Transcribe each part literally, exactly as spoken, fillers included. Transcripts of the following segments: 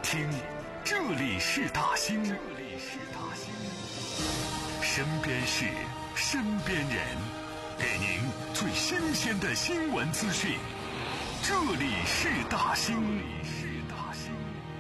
听，这里是大兴，这里是大兴，身边事，身边人，给您最新鲜的新闻资讯。这里是大兴，这里是大兴。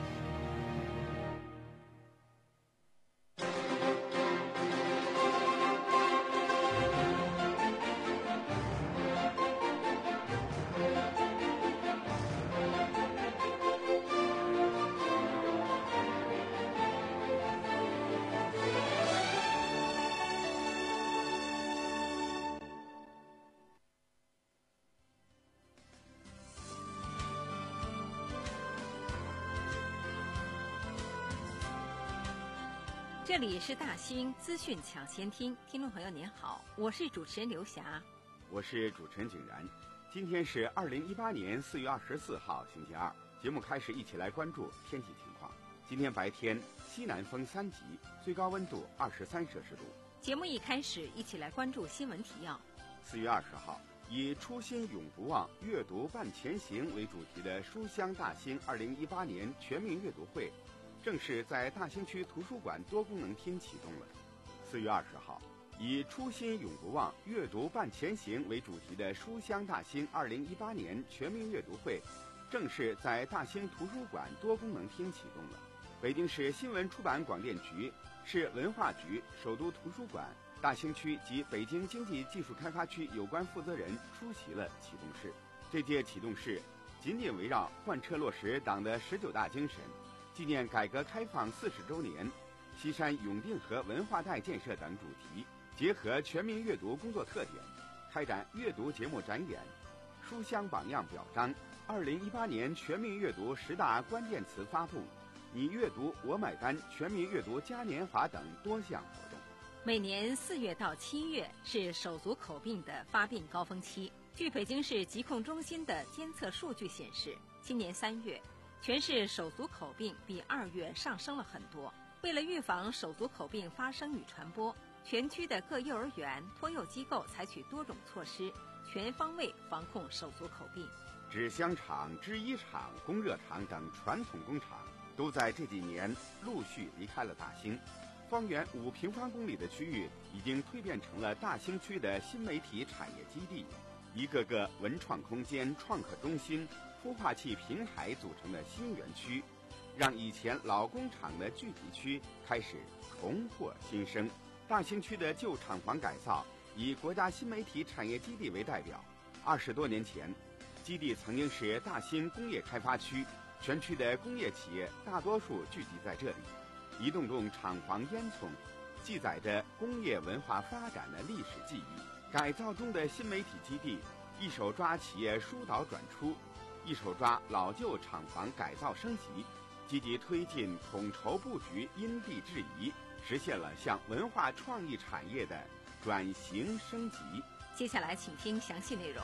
这里是大兴资讯抢先听，听众朋友您好，我是主持人刘霞， 我是主持人景然。今天是二零一八年四月二十四号，星期二。节目开始，一起来关注天气情况。今天白天西南风三级，最高温度二十三摄氏度。 节目一开始，一起来关注新闻提要。 四月二十号，以初心永不忘，阅读伴前行为主题的书香大兴二零一八年全民阅读会正式在大兴区图书馆多功能厅启动了。四月二十号，以初心永不忘，阅读伴前行为主题的书香大兴二零一八年全民阅读会正式在大兴图书馆多功能厅启动了。北京市新闻出版广电局、市文化局、首都图书馆、大兴区及北京经济技术开发区有关负责人出席了启动式。这届启动式紧紧围绕贯彻落实党的十九大精神，纪念改革开放四十周年、西山永定河文化带建设等主题，结合全民阅读工作特点，开展阅读节目展演、书香榜样表彰、二零一八年全民阅读十大关键词发布、你阅读我买单全民阅读嘉年华等多项活动。 每年四月到七月是手足口病的发病高峰期。据北京市疾控中心的监测数据显示，今年三月全市手足口病比二月上升了很多。为了预防手足口病发生与传播，全区的各幼儿园、托幼机构采取多种措施，全方位防控手足口病。 纸箱厂、制衣厂、供热厂等传统工厂都在这几年陆续离开了大兴。方圆五平方公里的区域已经蜕变成了大兴区的新媒体产业基地，一个个文创空间、创客中心、孵化器平台组成的新园区，让以前老工厂的聚集区开始重获新生。大兴区的旧厂房改造以国家新媒体产业基地为代表。二十多年前，基地曾经是大兴工业开发区，全区的工业企业大多数聚集在这里。一栋栋厂房烟囱，记载着工业文化发展的历史记忆。改造中的新媒体基地，一手抓企业疏导转出，一手抓老旧厂房改造升级，积极推进统筹布局，因地制宜，实现了向文化创意产业的转型升级。 接下来请听详细内容。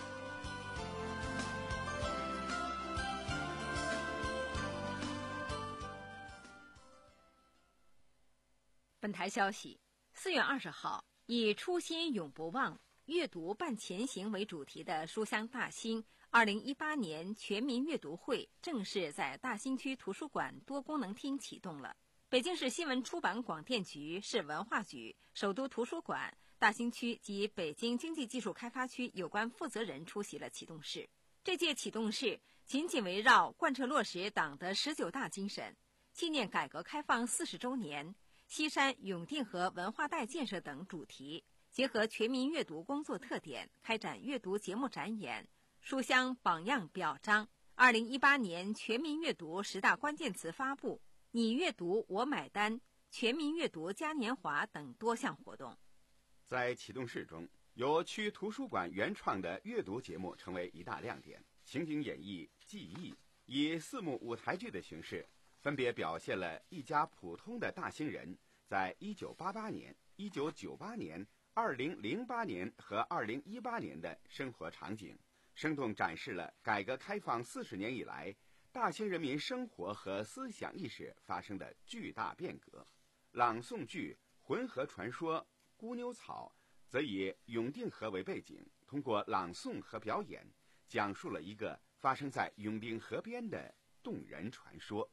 本台消息，四月二十号，以初心永不忘，阅读伴前行为主题的书香大兴二零一八年全民阅读会正式在大兴区图书馆多功能厅启动了。北京市新闻出版广电局、市文化局、首都图书馆、大兴区及北京经济技术开发区有关负责人出席了启动式。这届启动式紧紧围绕贯彻落实党的十九大精神，纪念改革开放四十周年、西山永定河文化带建设等主题，结合全民阅读工作特点，开展阅读节目展演、书香榜样表彰、二零一八年全民阅读十大关键词发布、你阅读我买单全民阅读嘉年华等多项活动。 在启动式中，由区图书馆原创的阅读节目成为一大亮点。情景演绎、记忆以四幕舞台剧的形式，分别表现了一家普通的大兴人在一九八八年、一九九八年、二零零八年和二零一八年的生活场景，生动展示了改革开放四十年以来大兴人民生活和思想意识发生的巨大变革。朗诵剧《浑河传说》《孤牛草》则以永定河为背景，通过朗诵和表演，讲述了一个发生在永定河边的动人传说。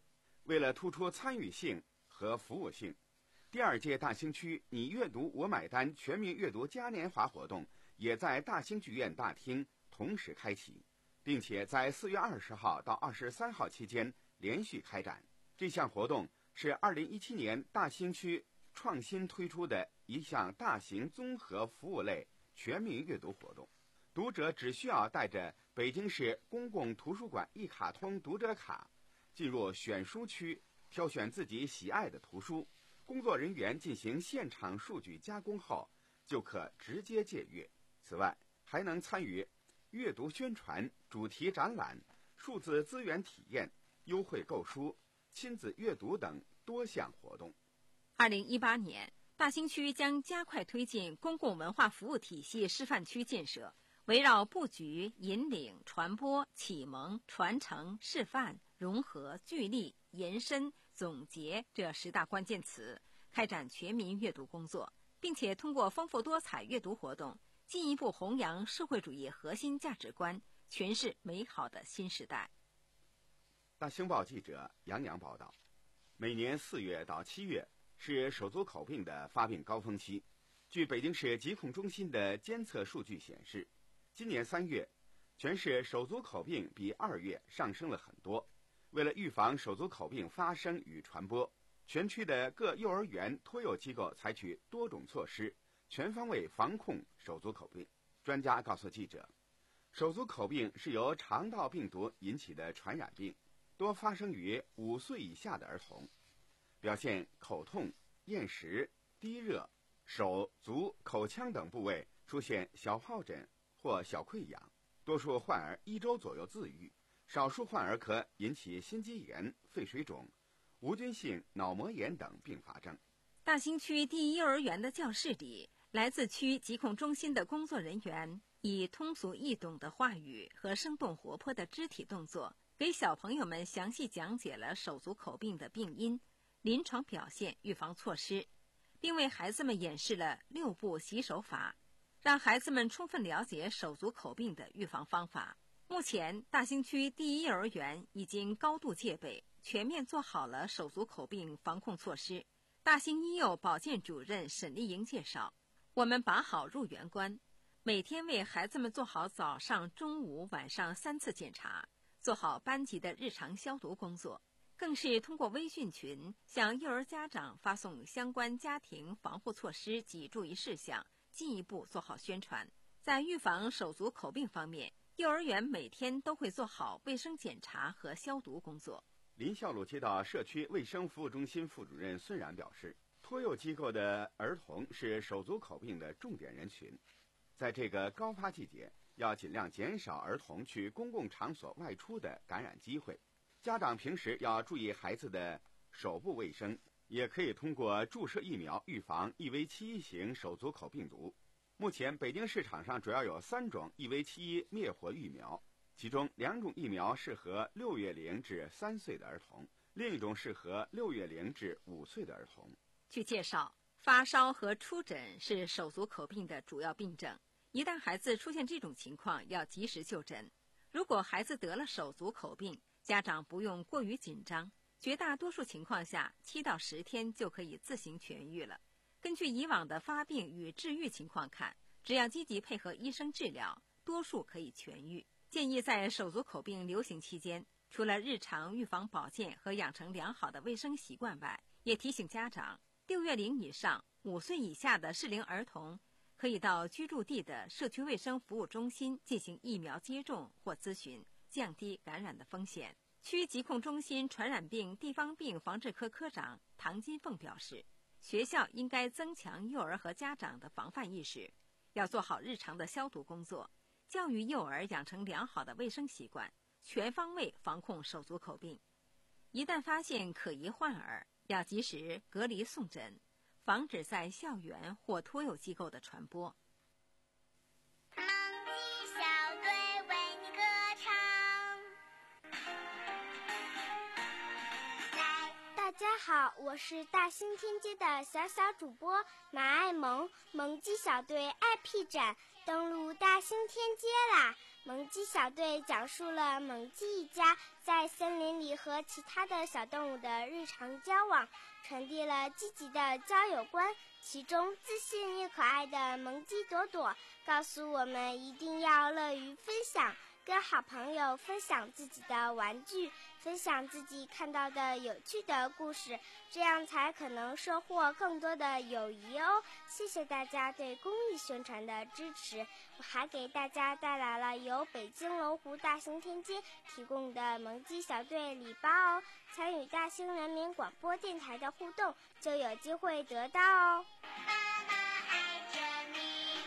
为了突出参与性和服务性，第二届大兴区你阅读我买单全民阅读嘉年华活动也在大兴剧院大厅同时开启，并且在四月二十号到二十三号期间连续开展。这项活动是二零一七年大兴区创新推出的一项大型综合服务类全民阅读活动。读者只需要带着北京市公共图书馆一卡通读者卡进入选书区，挑选自己喜爱的图书，工作人员进行现场数据加工后就可直接借阅。此外，还能参与阅读宣传、主题展览、数字资源体验、优惠购书、亲子阅读等多项活动。 二零一八年，大兴区将加快推进公共文化服务体系示范区建设，围绕布局、引领、传播、启蒙、传承、示范、融合、聚力、延伸、总结这十大关键词，开展全民阅读工作，并且通过丰富多彩阅读活动，进一步弘扬社会主义核心价值观，诠释美好的新时代。 大兴报记者杨洋报道，每年四月到七月是手足口病的发病高峰期。据北京市疾控中心的监测数据显示，今年三月，全市手足口病比二月上升了很多。为了预防手足口病发生与传播，全区的各幼儿园、托幼机构采取多种措施，全方位防控手足口病。专家告诉记者，手足口病是由肠道病毒引起的传染病，多发生于五岁以下的儿童，表现口痛、厌食、低热，手、足、口腔等部位出现小疱疹或小溃疡，多数患儿一周左右自愈，少数患儿可引起心肌炎、肺水肿、无菌性脑膜炎等并发症。 大兴区第一幼儿园的教室里，来自区疾控中心的工作人员以通俗易懂的话语和生动活泼的肢体动作，给小朋友们详细讲解了手足口病的病因、临床表现、预防措施，并为孩子们演示了六步洗手法，让孩子们充分了解手足口病的预防方法。目前，大兴区第一幼儿园已经高度戒备，全面做好了手足口病防控措施。大兴一幼保健主任沈丽莹介绍，我们把好入园关，每天为孩子们做好早上、中午、晚上三次检查，做好班级的日常消毒工作，更是通过微信群向幼儿家长发送相关家庭防护措施及注意事项，进一步做好宣传。在预防手足口病方面，幼儿园每天都会做好卫生检查和消毒工作。 临孝路街道社区卫生服务中心副主任孙然表示，托幼机构的儿童是手足口病的重点人群，在这个高发季节，要尽量减少儿童去公共场所外出的感染机会。家长平时要注意孩子的手部卫生，也可以通过注射疫苗预防 E V 七一 型手足口病毒。目前北京市场上主要有三种 E V 七一 灭活疫苗，其中两种疫苗适合六月龄至三岁的儿童，另一种适合六月龄至五岁的儿童。 据介绍，发烧和出疹是手足口病的主要病症，一旦孩子出现这种情况，要及时就诊。如果孩子得了手足口病，家长不用过于紧张，绝大多数情况下七到十天就可以自行痊愈了。根据以往的发病与治愈情况看，只要积极配合医生治疗，多数可以痊愈。建议在手足口病流行期间，除了日常预防保健和养成良好的卫生习惯外，也提醒家长，六月龄以上、五岁以下的适龄儿童可以到居住地的社区卫生服务中心进行疫苗接种或咨询，降低感染的风险。区疾控中心传染病地方病防治科科长唐金凤表示，学校应该增强幼儿和家长的防范意识，要做好日常的消毒工作，教育幼儿养成良好的卫生习惯，全方位防控手足口病。一旦发现可疑患儿，要及时隔离送诊，防止在校园或托幼机构的传播。 萌鸡小队为你歌唱。来，大家好，我是大兴天街的小小主播马爱萌。萌鸡小队爱 P 展登陆大兴天街啦！ 萌鸡小队讲述了萌鸡一家在森林里和其他的小动物的日常交往，传递了积极的交友观。其中自信又可爱的萌鸡朵朵告诉我们一定要乐于分享，跟好朋友分享自己的玩具，分享自己看到的有趣的故事，这样才可能收获更多的友谊哦。谢谢大家对公益宣传的支持。我还给大家带来了由北京龙湖大兴天津提供的萌鸡小队礼包哦，参与大兴人民广播电台的互动就有机会得到哦。妈妈爱着你。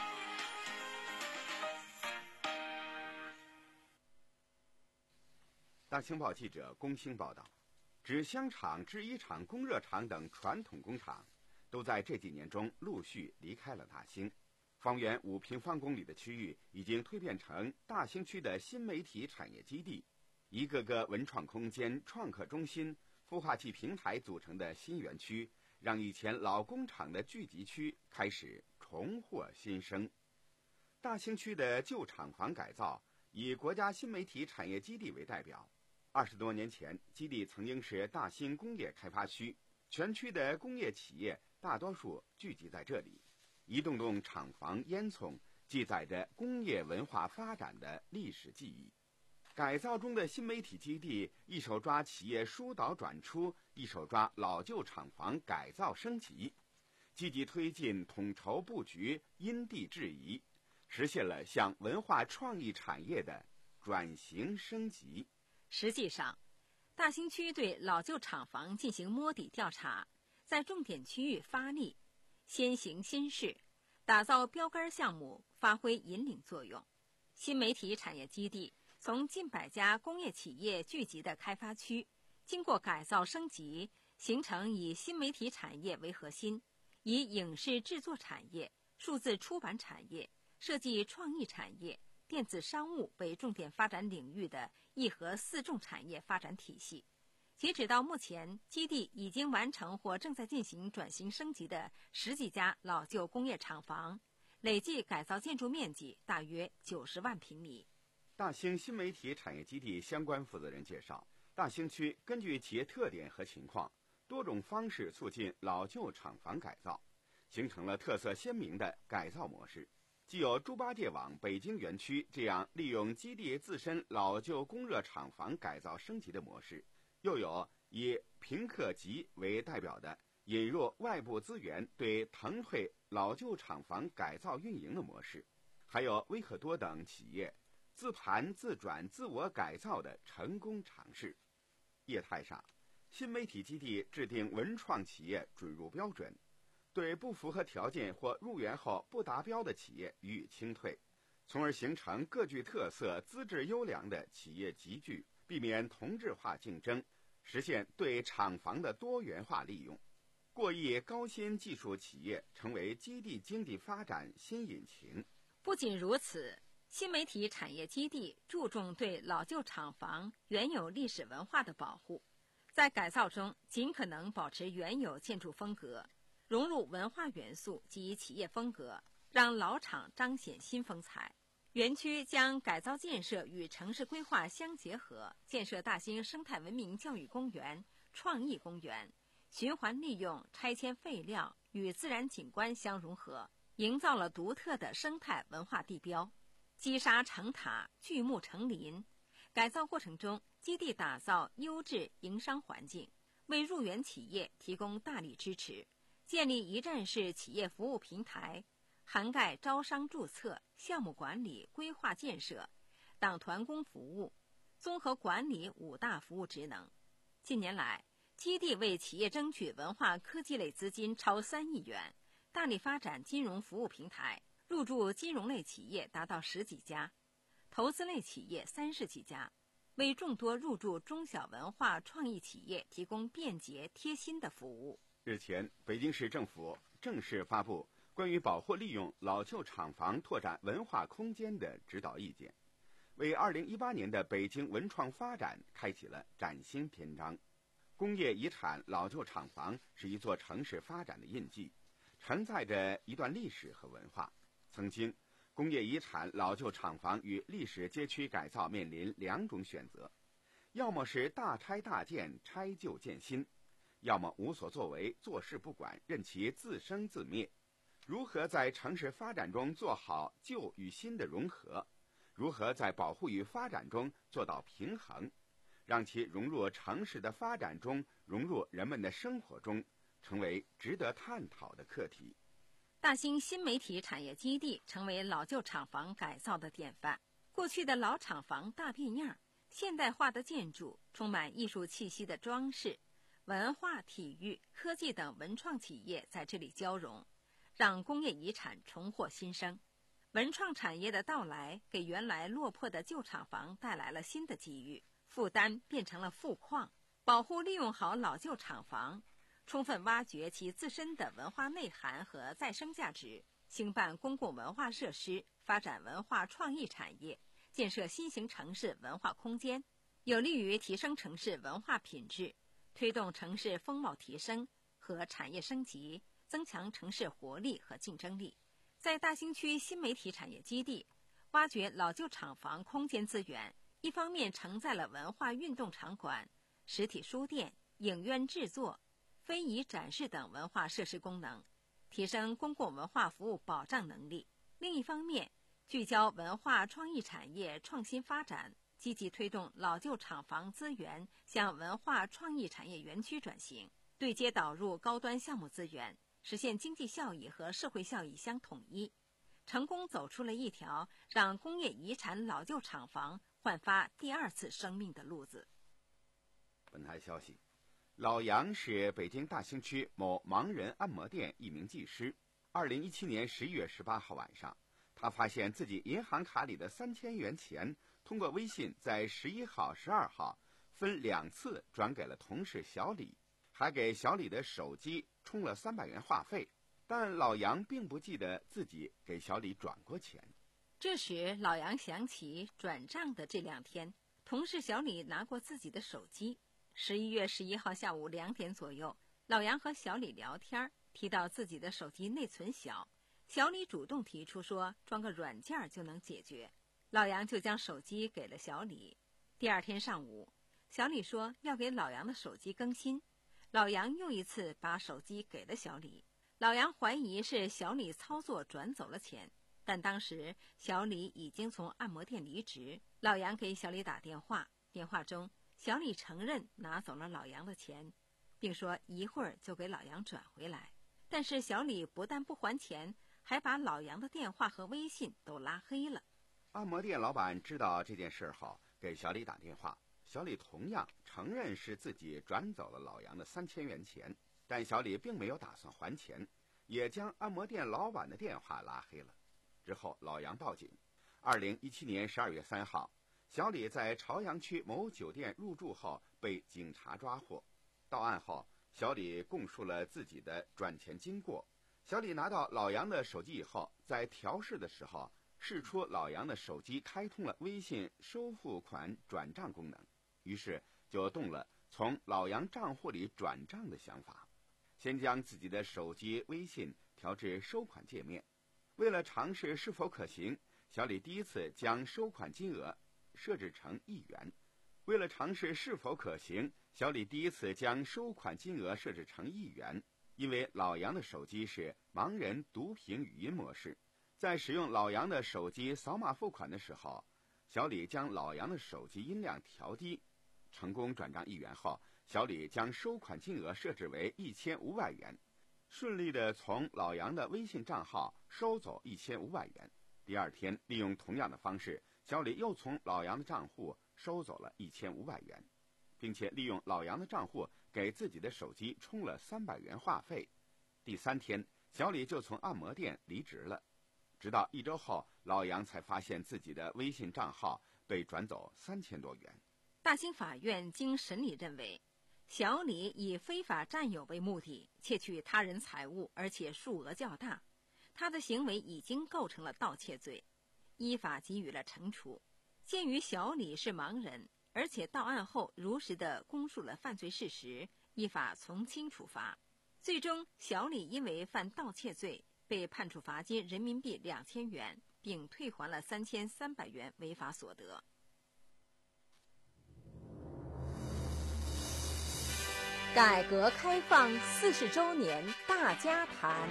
大兴报记者龚兴报道，纸箱厂、制衣厂、供热厂等传统工厂都在这几年中陆续离开了大兴。方圆五平方公里的区域已经蜕变成大兴区的新媒体产业基地，一个个文创空间、创客中心、孵化器平台组成的新园区，让以前老工厂的聚集区开始重获新生。大兴区的旧厂房改造以国家新媒体产业基地为代表。二十多年前，基地曾经是大兴工业开发区，全区的工业企业大多数聚集在这里，一栋栋厂房烟囱记载着工业文化发展的历史记忆。改造中的新媒体基地一手抓企业疏导转出，一手抓老旧厂房改造升级，积极推进统筹布局，因地制宜，实现了向文化创意产业的转型升级。 实际上，大兴区对老旧厂房进行摸底调查，在重点区域发力，先行先试，打造标杆项目，发挥引领作用。新媒体产业基地从近百家工业企业聚集的开发区，经过改造升级，形成以新媒体产业为核心，以影视制作产业、数字出版产业、设计创意产业、电子商务为重点发展领域的一核四重产业发展体系。截止到目前，基地已经完成或正在进行转型升级的十几家老旧工业厂房，累计改造建筑面积大约九十万平米。 大兴新媒体产业基地相关负责人介绍，大兴区根据企业特点和情况，多种方式促进老旧厂房改造，形成了特色鲜明的改造模式。既有猪八戒网北京园区这样利用基地自身老旧供热厂房改造升级的模式，又有以平克集为代表的引入外部资源对腾退老旧厂房改造运营的模式，还有威可多等企业自盘自转自我改造的成功尝试。业态上，新媒体基地制定文创企业准入标准，对不符合条件或入园后不达标的企业予以清退，从而形成各具特色、资质优良的企业集聚，避免同质化竞争，实现对厂房的多元化利用。过亿高新技术企业成为基地经济发展新引擎。 不仅如此，新媒体产业基地注重对老旧厂房原有历史文化的保护，在改造中尽可能保持原有建筑风格，融入文化元素及企业风格，让老厂彰显新风采。园区将改造建设与城市规划相结合，建设大兴生态文明教育公园、创意公园，循环利用拆迁废料与自然景观相融合，营造了独特的生态文化地标。积沙成塔，巨木成林。改造过程中，基地打造优质营商环境，为入园企业提供大力支持，建立一站式企业服务平台，涵盖招商注册、项目管理、规划建设、党团工服务、综合管理五大服务职能。近年来，基地为企业争取文化科技类资金超三亿元，大力发展金融服务平台，入驻金融类企业达到十几家，投资类企业三十几家，为众多入驻中小文化创意企业提供便捷贴心的服务。 日前，北京市政府正式发布关于保护利用老旧厂房拓展文化空间的指导意见，为二零一八年的北京文创发展开启了崭新篇章。工业遗产老旧厂房是一座城市发展的印记，承载着一段历史和文化。曾经， 工业遗产老旧厂房与历史街区改造面临两种选择，要么是大拆大建，拆旧建新，要么无所作为，坐视不管，任其自生自灭。如何在城市发展中做好旧与新的融合？如何在保护与发展中做到平衡，让其融入城市的发展中，融入人们的生活中，成为值得探讨的课题。 大兴新媒体产业基地成为老旧厂房改造的典范。过去的老厂房大变样，现代化的建筑，充满艺术气息的装饰，文化、体育、科技等文创企业在这里交融，让工业遗产重获新生。文创产业的到来，给原来落魄的旧厂房带来了新的机遇，负担变成了富矿。保护利用好老旧厂房，充分挖掘其自身的文化内涵和再生价值，兴办公共文化设施，发展文化创意产业，建设新型城市文化空间，有利于提升城市文化品质，推动城市风貌提升和产业升级，增强城市活力和竞争力。在大兴区新媒体产业基地，挖掘老旧厂房空间资源，一方面承载了文化运动场馆、实体书店、影院制作、非遗展示等文化设施功能，提升公共文化服务保障能力；另一方面，聚焦文化创意产业创新发展，积极推动老旧厂房资源向文化创意产业园区转型，对接导入高端项目资源，实现经济效益和社会效益相统一，成功走出了一条让工业遗产老旧厂房焕发第二次生命的路子。 本台消息，老杨是北京大兴区某盲人按摩店一名技师。二零一七年十一月十八号晚上，他发现自己银行卡里的三千元钱通过微信在十一号、十二号分两次转给了同事小李，还给小李的手机充了三百元话费，但老杨并不记得自己给小李转过钱。 这时老杨想起转账的这两天，同事小李拿过自己的手机。十一月十一号下午两点左右，老杨和小李聊天，提到自己的手机内存小，小李主动提出说装个软件就能解决，老杨就将手机给了小李。第二天上午，小李说要给老杨的手机更新，老杨又一次把手机给了小李。老杨怀疑是小李操作转走了钱，但当时小李已经从按摩店离职。老杨给小李打电话，电话中小李承认拿走了老杨的钱，并说一会儿就给老杨转回来。但是小李不但不还钱，还把老杨的电话和微信都拉黑了。 按摩店老板知道这件事后，给小李打电话，小李同样承认是自己转走了老杨的三千元钱，但小李并没有打算还钱，也将按摩店老板的电话拉黑了。之后老杨报警。二零一七年十二月三号，小李在朝阳区某酒店入住后被警察抓获。到案后，小李供述了自己的转钱经过。小李拿到老杨的手机以后，在调试的时候试出老杨的手机开通了微信收付款转账功能，于是就动了从老杨账户里转账的想法。先将自己的手机微信调至收款界面，为了尝试是否可行，小李第一次将收款金额设置成一元。为了尝试是否可行，小李第一次将收款金额设置成一元。因为老杨的手机是盲人读屏语音模式，在使用老杨的手机扫码付款的时候，小李将老杨的手机音量调低，成功转账一元后，小李将收款金额设置为一千五百元，顺利地从老杨的微信账号收走一千五百元。第二天，利用同样的方式，小李又从老杨的账户收走了一千五百元，并且利用老杨的账户给自己的手机充了三百元话费。第三天，小李就从按摩店离职了。直到一周后，老杨才发现自己的微信账号被转走三千多元。 大兴法院经审理认为，小李以非法占有为目的，窃取他人财物，而且数额较大，他的行为已经构成了盗窃罪，依法给予了惩处。鉴于小李是盲人，而且到案后如实地供述了犯罪事实，依法从轻处罚。最终，小李因为犯盗窃罪，被判处罚金人民币两千元， 并退还了三千三百元违法所得。改革开放四十周年大家谈。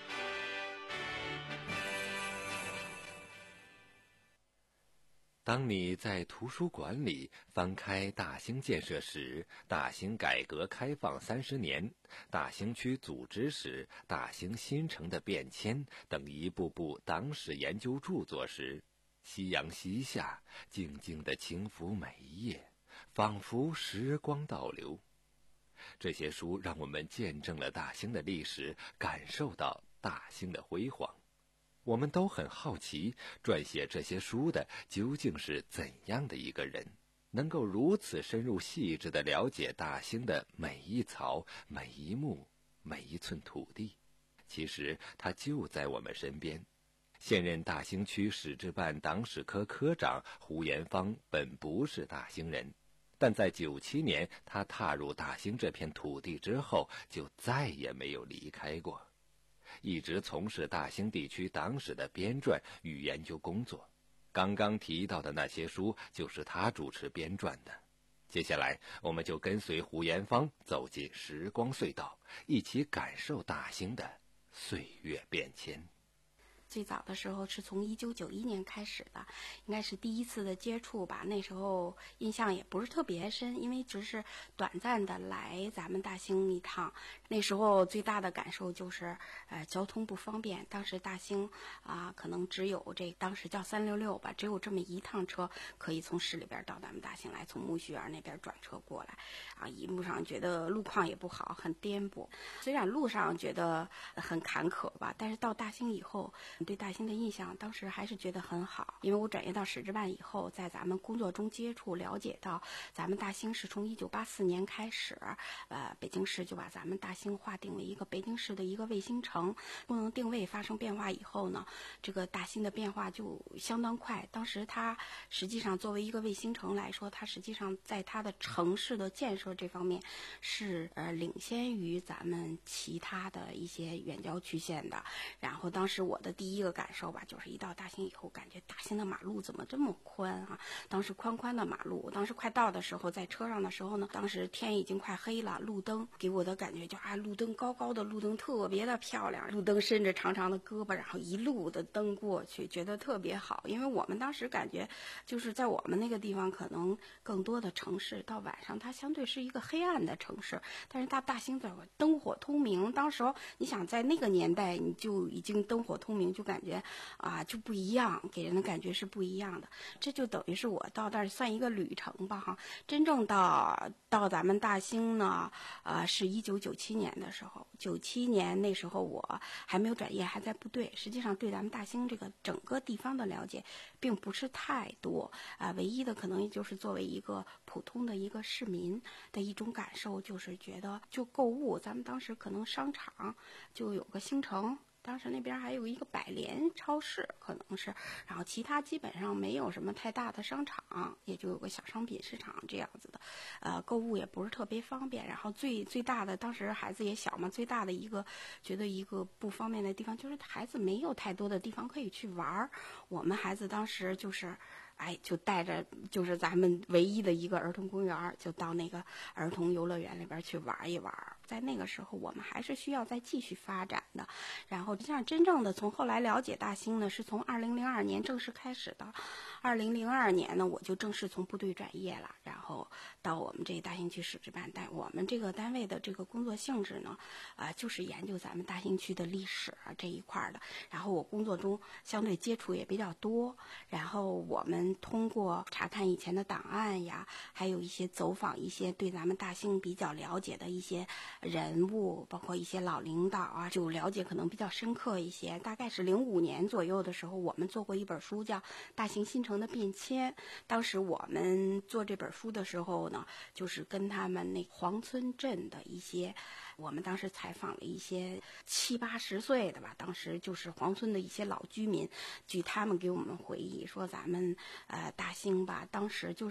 当你在图书馆里翻开大兴建设史、大兴改革开放三十年、大兴区组织史、大兴新城的变迁等一部部党史研究著作时，夕阳西下，静静地轻抚每一页，仿佛时光倒流。这些书让我们见证了大兴的历史，感受到大兴的辉煌。我们都很好奇，撰写这些书的究竟是怎样的一个人，能够如此深入细致地了解大兴的每一草、每一木、每一寸土地。其实他就在我们身边。现任大兴区史志办党史科科长胡延芳本不是大兴人，但在九七年他踏入大兴这片土地之后，就再也没有离开过，一直从事大兴地区党史的编撰与研究工作。刚刚提到的那些书就是他主持编撰的。接下来我们就跟随胡延芳走进时光隧道，一起感受大兴的岁月变迁。 最早的时候是从一九九一年开始的，应该是第一次的接触吧。那时候印象也不是特别深，因为只是短暂的来咱们大兴一趟。那时候最大的感受就是，呃，交通不方便。当时大兴啊、呃，可能只有这当时叫三六六吧，只有这么一趟车可以从市里边到咱们大兴来，从木樨园那边转车过来。啊，一路上觉得路况也不好，很颠簸。虽然路上觉得很坎坷吧，但是到大兴以后，对大兴的印象当时还是觉得很好。因为我转业到史志办以后，在咱们工作中接触了解到，咱们大兴是从一九八四年开始，呃，北京市就把咱们大兴划定为一个北京市的一个卫星城。功能定位发生变化以后呢，这个大兴的变化就相当快。当时它实际上作为一个卫星城来说，它实际上在它的城市的建设这方面是呃领先于咱们其他的一些远郊区县的。然后当时我的第一个感受吧，就是一到大兴以后，感觉大兴的马路怎么这么宽啊？当时宽宽的马路，当时快到的时候，在车上的时候呢，当时天已经快黑了，路灯给我的感觉就啊，路灯高高的路灯特别的漂亮，路灯伸着长长的胳膊，然后一路的灯过去，觉得特别好。因为我们当时感觉就是在我们那个地方，可能更多的城市到晚上它相对是一个黑暗的城市，但是到大兴这会灯火通明。当时候你想在那个年代你就已经灯火通明，就感觉啊就不一样，给人的感觉是不一样的。这就等于是我到那儿算一个旅程吧哈。真正到到咱们大兴呢，呃，是一九九七年的时候。九七年那时候我还没有转业，还在部队。实际上对咱们大兴这个整个地方的了解并不是太多啊、呃，唯一的可能就是作为一个普通的一个市民的一种感受，就是觉得就购物，咱们当时可能商场就有个兴城。当时那边还有一个百联超市，可能是，然后其他基本上没有什么太大的商场，也就有个小商品市场这样子的，呃，购物也不是特别方便。然后最最大的，当时孩子也小嘛，最大的一个觉得一个不方便的地方就是孩子没有太多的地方可以去玩。我们孩子当时就是。哎，就带着就是咱们唯一的一个儿童公园，就到那个儿童游乐园里边去玩一玩。在那个时候，我们还是需要再继续发展的。然后，像真正的从后来了解大兴呢，是从二零零二年正式开始的。二零零二年呢，我就正式从部队转业了，然后到我们这大兴区史志办。但我们这个单位的这个工作性质呢，啊、呃，就是研究咱们大兴区的历史啊这一块的。然后我工作中相对接触也比较多，然后我们。通过查看以前的档案呀，还有一些走访一些对咱们大兴比较了解的一些人物，包括一些老领导啊，就了解可能比较深刻一些。大概是零五年左右的时候，我们做过一本书叫《大兴新城的变迁》。当时我们做这本书的时候呢，就是跟他们那黄村镇的一些，我们当时采访了一些七八十岁的吧，当时就是黄村的一些老居民，据他们给我们回忆说，咱们呃大兴吧，当时就是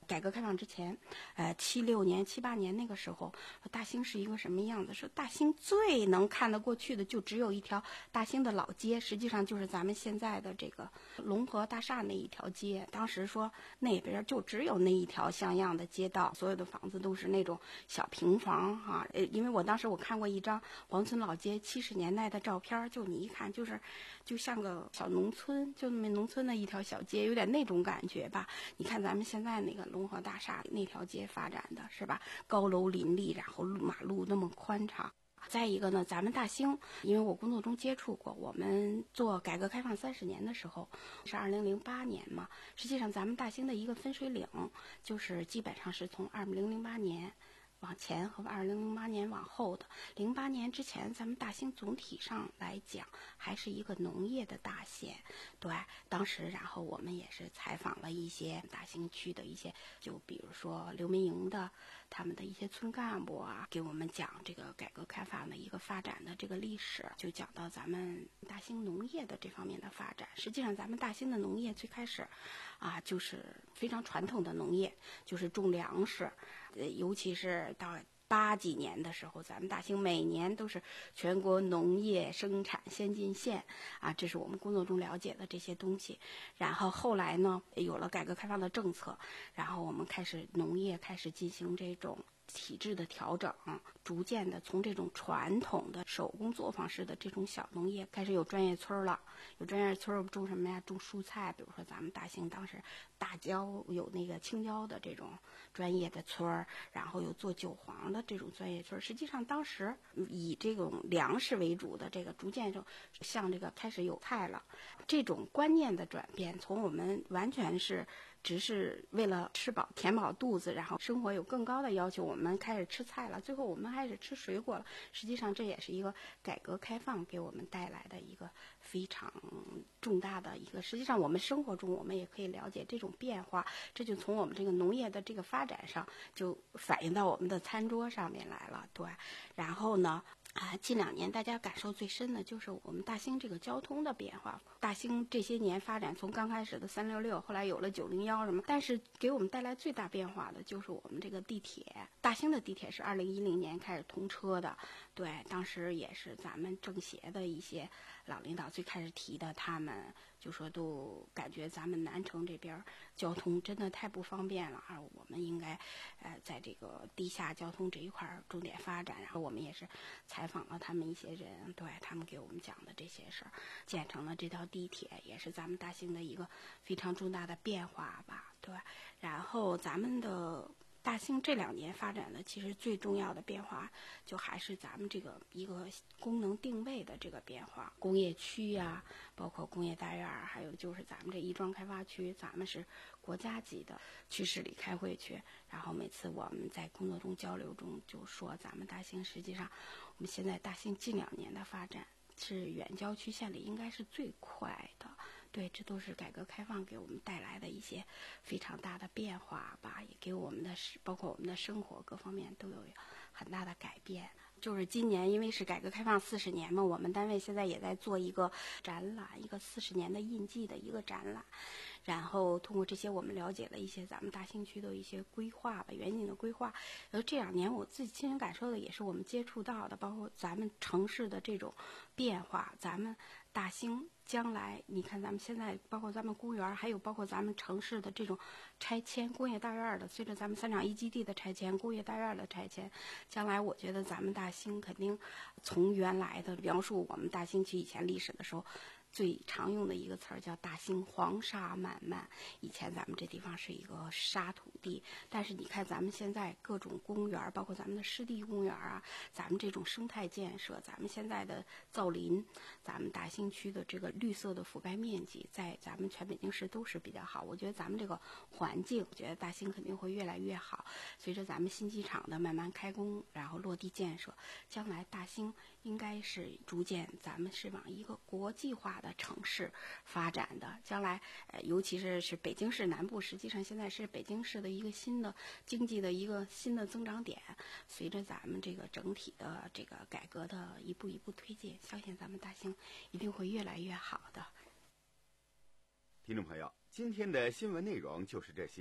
改革开放之前，呃，七六年、七八年那个时候，大兴是一个什么样子？说大兴最能看得过去的就只有一条大兴的老街，实际上就是咱们现在的这个龙河大厦那一条街。当时说那边就只有那一条像样的街道，所有的房子都是那种小平房哈、啊。呃，因为我当时我看过一张黄村老街七十年代的照片，就你一看就是就像个小农村，就那么农村的一条小街，有点那种感觉吧。你看咱们现在那个龙河大厦那条街发展的是吧，高楼林立，然后马路那么宽敞。再一个呢，咱们大兴，因为我工作中接触过，我们做改革开放三十年的时候是二零零八年嘛，实际上咱们大兴的一个分水岭，就是基本上是从二零零八年往前和二零零八年往后的。零八年之前，咱们大兴总体上来讲还是一个农业的大县。对，当时然后我们也是采访了一些大兴区的一些，就比如说刘民营的他们的一些村干部啊，给我们讲这个改革开放的一个发展的这个历史，就讲到咱们大兴农业的这方面的发展。实际上咱们大兴的农业最开始啊，就是非常传统的农业，就是种粮食，呃，尤其是到八几年的时候，咱们大兴每年都是全国农业生产先进县啊，这是我们工作中了解的这些东西。然后后来呢，有了改革开放的政策，然后我们开始农业开始进行这种体制的调整，逐渐的从这种传统的手工作坊式的这种小农业开始有专业村了。有专业村种什么呀？种蔬菜，比如说咱们大兴当时大椒有那个青椒的这种专业的村，然后有做韭黄的这种专业村。实际上当时以这种粮食为主的这个逐渐就像这个开始有菜了。这种观念的转变，从我们完全是只是为了吃饱填饱肚子，然后生活有更高的要求，我们开始吃菜了，最后我们开始吃水果了。实际上这也是一个改革开放给我们带来的一个非常重大的一个，实际上我们生活中我们也可以了解这种变化，这就从我们这个农业的这个发展上就反映到我们的餐桌上面来了。对，然后呢啊，近两年大家感受最深的就是我们大兴这个交通的变化。大兴这些年发展，从刚开始的三六六，后来有了九零幺什么，但是给我们带来最大变化的就是我们这个地铁。大兴的地铁是二零一零年开始通车的，对，当时也是咱们政协的一些老领导最开始提的，他们就说都感觉咱们南城这边交通真的太不方便了，而我们应该呃在这个地下交通这一块重点发展。然后我们也是采访了他们一些人，对，他们给我们讲的这些事儿，建成了这条地铁，也是咱们大兴的一个非常重大的变化吧。对，然后咱们的大兴这两年发展的其实最重要的变化，就还是咱们这个一个功能定位的这个变化。工业区呀、啊，包括工业大院，还有就是咱们这亦庄开发区，咱们是国家级的区市里开会去。然后每次我们在工作中交流中就说，咱们大兴实际上，我们现在大兴近两年的发展是远郊区县里应该是最快的。对，这都是改革开放给我们带来的一些非常大的变化吧，也给我们的包括我们的生活各方面都有很大的改变。就是今年因为是改革开放四十年嘛，我们单位现在也在做一个展览，一个四十年的印记的一个展览。然后通过这些，我们了解了一些咱们大兴区的一些规划吧，远景的规划。而这两年我自己亲身感受的，也是我们接触到的，包括咱们城市的这种变化，咱们大兴将来，你看咱们现在包括咱们公园，还有包括咱们城市的这种拆迁，工业大院的，随着咱们三厂一基地的拆迁，工业大院的拆迁，将来我觉得咱们大兴肯定从原来的描述我们大兴区以前历史的时候，最常用的一个词儿叫大兴黄沙漫漫。以前咱们这地方是一个沙土地，但是你看咱们现在各种公园，包括咱们的湿地公园啊，咱们这种生态建设，咱们现在的造林，咱们大兴区的这个绿色的覆盖面积，在咱们全北京市都是比较好。我觉得咱们这个环境，我觉得大兴肯定会越来越好。随着咱们新机场的慢慢开工，然后落地建设，将来大兴应该是逐渐咱们是往一个国际化的城市发展的。将来呃，尤其是是北京市南部，实际上现在是北京市的一个新的经济的一个新的增长点。随着咱们这个整体的这个改革的一步一步推进，相信咱们大兴一定会越来越好的。 听众朋友，今天的新闻内容就是这些。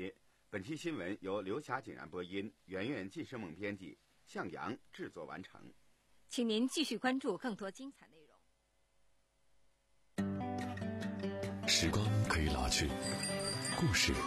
本期新闻由刘霞景然播音，圆圆季生梦编辑，向阳制作完成。 请您继续关注更多精彩内容。 时光可以老去，故事